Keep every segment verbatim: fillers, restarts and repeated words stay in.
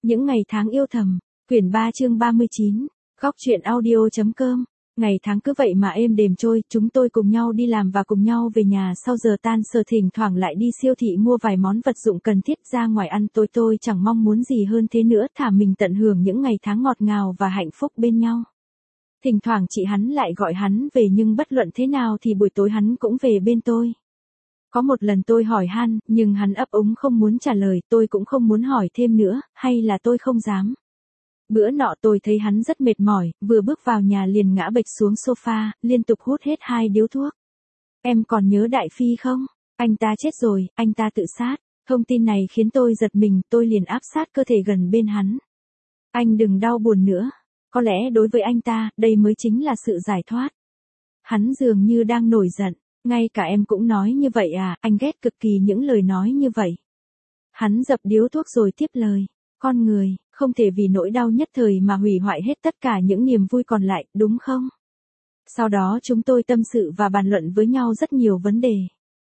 Những ngày tháng yêu thầm, quyển ba chương ba mươi chín, góc truyện audio.com. Ngày tháng cứ vậy mà êm đềm trôi, chúng tôi cùng nhau đi làm và cùng nhau về nhà sau giờ tan sở, thỉnh thoảng lại đi siêu thị mua vài món vật dụng cần thiết ra ngoài ăn. Tôi tôi chẳng mong muốn gì hơn thế nữa, thả mình tận hưởng những ngày tháng ngọt ngào và hạnh phúc bên nhau. Thỉnh thoảng chị hắn lại gọi hắn về, nhưng bất luận thế nào thì buổi tối hắn cũng về bên tôi. Có một lần tôi hỏi han, nhưng hắn ấp úng không muốn trả lời, tôi cũng không muốn hỏi thêm nữa, hay là tôi không dám. Bữa nọ tôi thấy hắn rất mệt mỏi, vừa bước vào nhà liền ngã bệch xuống sofa, liên tục hút hết hai điếu thuốc. Em còn nhớ Đại Phi không? Anh ta chết rồi, anh ta tự sát. Thông tin này khiến tôi giật mình, tôi liền áp sát cơ thể gần bên hắn. Anh đừng đau buồn nữa. Có lẽ đối với anh ta, đây mới chính là sự giải thoát. Hắn dường như đang nổi giận. Ngay cả em cũng nói như vậy à, anh ghét cực kỳ những lời nói như vậy. Hắn dập điếu thuốc rồi tiếp lời. Con người, không thể vì nỗi đau nhất thời mà hủy hoại hết tất cả những niềm vui còn lại, đúng không? Sau đó chúng tôi tâm sự và bàn luận với nhau rất nhiều vấn đề.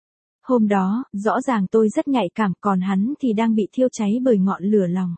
Hôm đó, rõ ràng tôi rất nhạy cảm, còn hắn thì đang bị thiêu cháy bởi ngọn lửa lòng.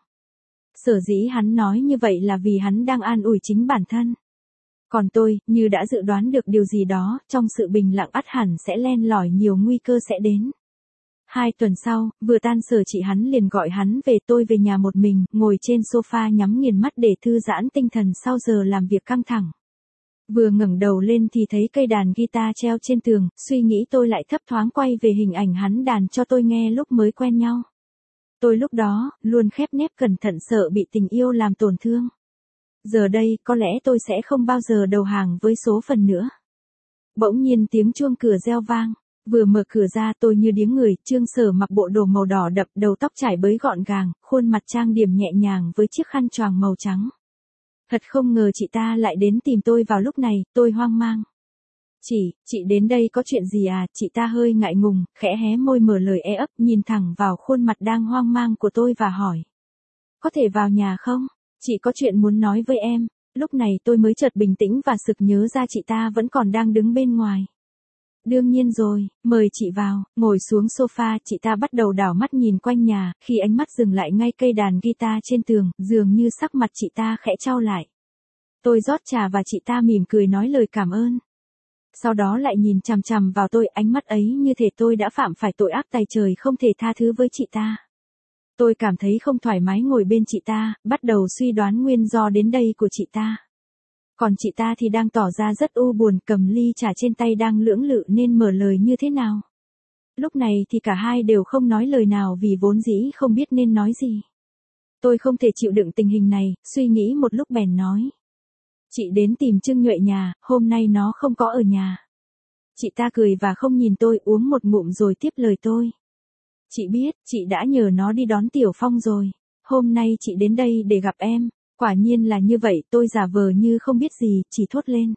Sở dĩ hắn nói như vậy là vì hắn đang an ủi chính bản thân. Còn tôi, như đã dự đoán được điều gì đó, trong sự bình lặng ắt hẳn sẽ len lỏi nhiều nguy cơ sẽ đến. Hai tuần sau, vừa tan sở chị hắn liền gọi hắn về, tôi về nhà một mình, ngồi trên sofa nhắm nghiền mắt để thư giãn tinh thần sau giờ làm việc căng thẳng. Vừa ngẩng đầu lên thì thấy cây đàn guitar treo trên tường, suy nghĩ tôi lại thấp thoáng quay về hình ảnh hắn đàn cho tôi nghe lúc mới quen nhau. Tôi lúc đó, luôn khép nép cẩn thận sợ bị tình yêu làm tổn thương. Giờ đây, có lẽ tôi sẽ không bao giờ đầu hàng với số phận nữa. Bỗng nhiên tiếng chuông cửa reo vang. Vừa mở cửa ra tôi như điếng người, Trương Sở mặc bộ đồ màu đỏ đậm, đầu tóc trải bới gọn gàng, khuôn mặt trang điểm nhẹ nhàng với chiếc khăn choàng màu trắng. Thật không ngờ chị ta lại đến tìm tôi vào lúc này, tôi hoang mang. Chị, chị đến đây có chuyện gì à? Chị ta hơi ngại ngùng, khẽ hé môi mở lời e ấp, nhìn thẳng vào khuôn mặt đang hoang mang của tôi và hỏi. Có thể vào nhà không? Chị có chuyện muốn nói với em. Lúc này tôi mới chợt bình tĩnh và sực nhớ ra chị ta vẫn còn đang đứng bên ngoài. Đương nhiên rồi, mời chị vào. Ngồi xuống sofa, chị ta bắt đầu đảo mắt nhìn quanh nhà, khi ánh mắt dừng lại ngay cây đàn guitar trên tường, dường như sắc mặt chị ta khẽ chau lại. Tôi rót trà và chị ta mỉm cười nói lời cảm ơn. Sau đó lại nhìn chằm chằm vào tôi, ánh mắt ấy như thể tôi đã phạm phải tội ác tày trời không thể tha thứ với chị ta. Tôi cảm thấy không thoải mái ngồi bên chị ta, bắt đầu suy đoán nguyên do đến đây của chị ta. Còn chị ta thì đang tỏ ra rất u buồn, cầm ly trà trên tay đang lưỡng lự nên mở lời như thế nào. Lúc này thì cả hai đều không nói lời nào vì vốn dĩ không biết nên nói gì. Tôi không thể chịu đựng tình hình này, suy nghĩ một lúc bèn nói. Chị đến tìm Trương Nhuệ nhà, hôm nay nó không có ở nhà. Chị ta cười và không nhìn tôi, uống một ngụm rồi tiếp lời tôi. Chị biết, chị đã nhờ nó đi đón Tiểu Phong rồi. Hôm nay chị đến đây để gặp em. Quả nhiên là như vậy, tôi giả vờ như không biết gì, chỉ thốt lên.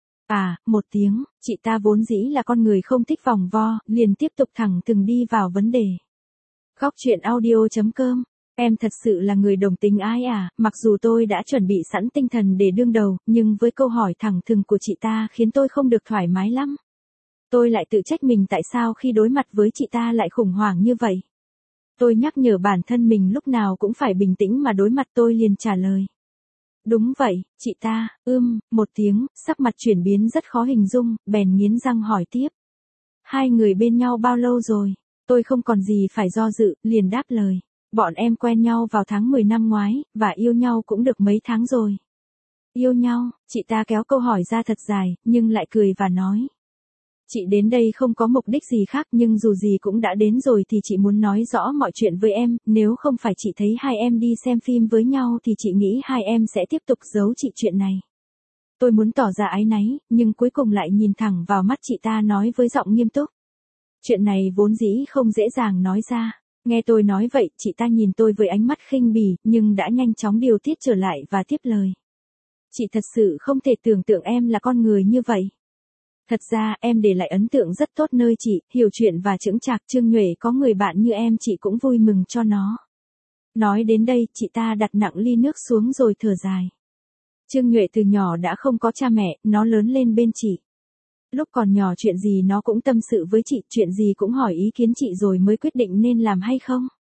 À, một tiếng, chị ta vốn dĩ là con người không thích vòng vo, liền tiếp tục thẳng thừng đi vào vấn đề. Góc truyện audio.com, em thật sự là người đồng tính ái à, mặc dù tôi đã chuẩn bị sẵn tinh thần để đương đầu, nhưng với câu hỏi thẳng thừng của chị ta khiến tôi không được thoải mái lắm. Tôi lại tự trách mình tại sao khi đối mặt với chị ta lại khủng hoảng như vậy. Tôi nhắc nhở bản thân mình lúc nào cũng phải bình tĩnh mà đối mặt, tôi liền trả lời. Đúng vậy, chị ta, ưm, một tiếng, sắc mặt chuyển biến rất khó hình dung, bèn nghiến răng hỏi tiếp. Hai người bên nhau bao lâu rồi? Tôi không còn gì phải do dự, liền đáp lời. Bọn em quen nhau vào tháng mười năm ngoái, và yêu nhau cũng được mấy tháng rồi. Yêu nhau, chị ta kéo câu hỏi ra thật dài, nhưng lại cười và nói. Chị đến đây không có mục đích gì khác, nhưng dù gì cũng đã đến rồi thì chị muốn nói rõ mọi chuyện với em, nếu không phải chị thấy hai em đi xem phim với nhau thì chị nghĩ hai em sẽ tiếp tục giấu chị chuyện này. Tôi muốn tỏ ra áy náy, nhưng cuối cùng lại nhìn thẳng vào mắt chị ta nói với giọng nghiêm túc. Chuyện này vốn dĩ không dễ dàng nói ra. Nghe tôi nói vậy, chị ta nhìn tôi với ánh mắt khinh bỉ, nhưng đã nhanh chóng điều tiết trở lại và tiếp lời. Chị thật sự không thể tưởng tượng em là con người như vậy. Thật ra, em để lại ấn tượng rất tốt nơi chị, hiểu chuyện và chững chạc. Trương Nhuệ có người bạn như em chị cũng vui mừng cho nó. Nói đến đây, chị ta đặt nặng ly nước xuống rồi thở dài. Trương Nhuệ từ nhỏ đã không có cha mẹ, nó lớn lên bên chị. Lúc còn nhỏ chuyện gì nó cũng tâm sự với chị, chuyện gì cũng hỏi ý kiến chị rồi mới quyết định nên làm hay không.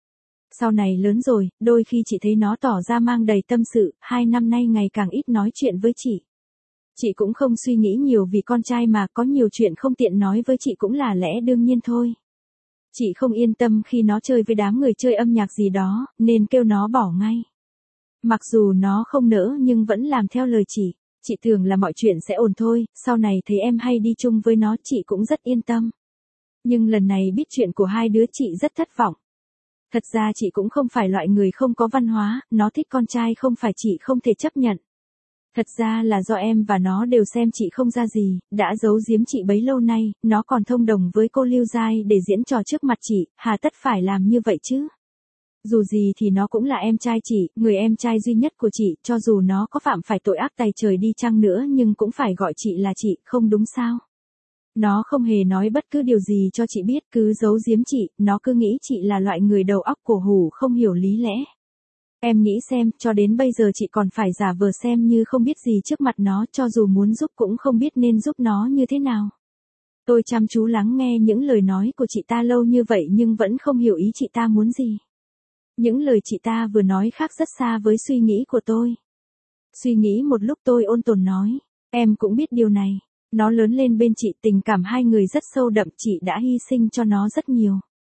Sau này lớn rồi, đôi khi chị thấy nó tỏ ra mang đầy tâm sự, hai năm nay ngày càng ít nói chuyện với chị. Chị cũng không suy nghĩ nhiều vì con trai mà, có nhiều chuyện không tiện nói với chị cũng là lẽ đương nhiên thôi. Chị không yên tâm khi nó chơi với đám người chơi âm nhạc gì đó, nên kêu nó bỏ ngay. Mặc dù nó không nỡ nhưng vẫn làm theo lời chị. Chị tưởng là mọi chuyện sẽ ổn thôi, sau này thấy em hay đi chung với nó chị cũng rất yên tâm. Nhưng lần này biết chuyện của hai đứa chị rất thất vọng. Thật ra chị cũng không phải loại người không có văn hóa, nó thích con trai không phải chị không thể chấp nhận. Thật ra là do em và nó đều xem chị không ra gì, đã giấu giếm chị bấy lâu nay, nó còn thông đồng với cô Lưu Giai để diễn trò trước mặt chị, hà tất phải làm như vậy chứ. Dù gì thì nó cũng là em trai chị, người em trai duy nhất của chị, cho dù nó có phạm phải tội ác tày trời đi chăng nữa nhưng cũng phải gọi chị là chị, không đúng sao? Nó không hề nói bất cứ điều gì cho chị biết, cứ giấu giếm chị, nó cứ nghĩ chị là loại người đầu óc cổ hủ không hiểu lý lẽ. Em nghĩ xem, cho đến bây giờ chị còn phải giả vờ xem như không biết gì trước mặt nó, cho dù muốn giúp cũng không biết nên giúp nó như thế nào. Tôi chăm chú lắng nghe những lời nói của chị ta lâu như vậy nhưng vẫn không hiểu ý chị ta muốn gì. Những lời chị ta vừa nói khác rất xa với suy nghĩ của tôi. Suy nghĩ một lúc tôi ôn tồn nói, em cũng biết điều này. Nó lớn lên bên chị, tình cảm hai người rất sâu đậm, chị đã hy sinh cho nó rất nhiều.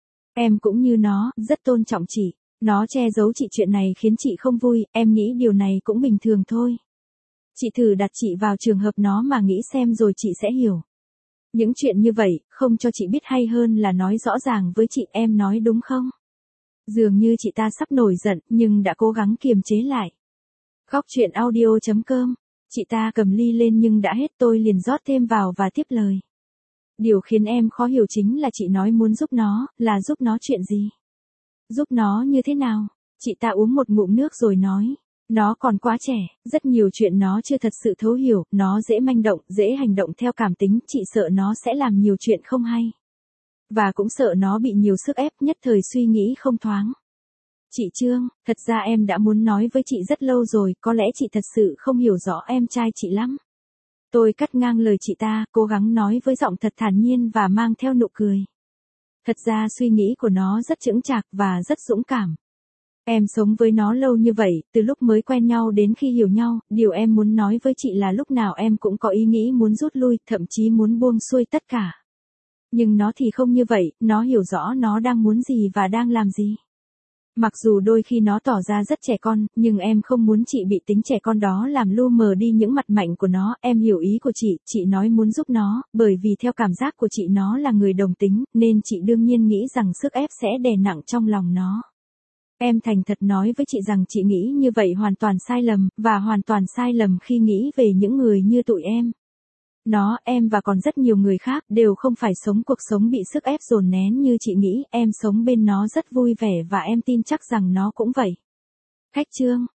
Em cũng như nó, rất tôn trọng chị. Nó che giấu chị chuyện này khiến chị không vui, em nghĩ điều này cũng bình thường thôi. Chị thử đặt chị vào trường hợp nó mà nghĩ xem rồi chị sẽ hiểu. Những chuyện như vậy, không cho chị biết hay hơn là nói rõ ràng với chị, em nói đúng không? Dường như chị ta sắp nổi giận, nhưng đã cố gắng kiềm chế lại. Góc truyện audio chấm com. Chị ta cầm ly lên nhưng đã hết, tôi liền rót thêm vào và tiếp lời. Điều khiến em khó hiểu chính là chị nói muốn giúp nó, là giúp nó chuyện gì? Giúp nó như thế nào? Chị ta uống một ngụm nước rồi nói. Nó còn quá trẻ, rất nhiều chuyện nó chưa thật sự thấu hiểu, nó dễ manh động, dễ hành động theo cảm tính, chị sợ nó sẽ làm nhiều chuyện không hay. Và cũng sợ nó bị nhiều sức ép, nhất thời suy nghĩ không thoáng. Chị Trương, thật ra em đã muốn nói với chị rất lâu rồi, có lẽ chị thật sự không hiểu rõ em trai chị lắm. Tôi cắt ngang lời chị ta, cố gắng nói với giọng thật thản nhiên và mang theo nụ cười. Thật ra suy nghĩ của nó rất chững chạc và rất dũng cảm. Em sống với nó lâu như vậy, từ lúc mới quen nhau đến khi hiểu nhau, điều em muốn nói với chị là lúc nào em cũng có ý nghĩ muốn rút lui, thậm chí muốn buông xuôi tất cả. Nhưng nó thì không như vậy, nó hiểu rõ nó đang muốn gì và đang làm gì. Mặc dù đôi khi nó tỏ ra rất trẻ con, nhưng em không muốn chị bị tính trẻ con đó làm lu mờ đi những mặt mạnh của nó. Em hiểu ý của chị, chị nói muốn giúp nó, bởi vì theo cảm giác của chị nó là người đồng tính, nên chị đương nhiên nghĩ rằng sức ép sẽ đè nặng trong lòng nó. Em thành thật nói với chị rằng chị nghĩ như vậy hoàn toàn sai lầm, và hoàn toàn sai lầm khi nghĩ về những người như tụi em. Nó, em và còn rất nhiều người khác đều không phải sống cuộc sống bị sức ép dồn nén như chị nghĩ, em sống bên nó rất vui vẻ và em tin chắc rằng nó cũng vậy. Khách Trương,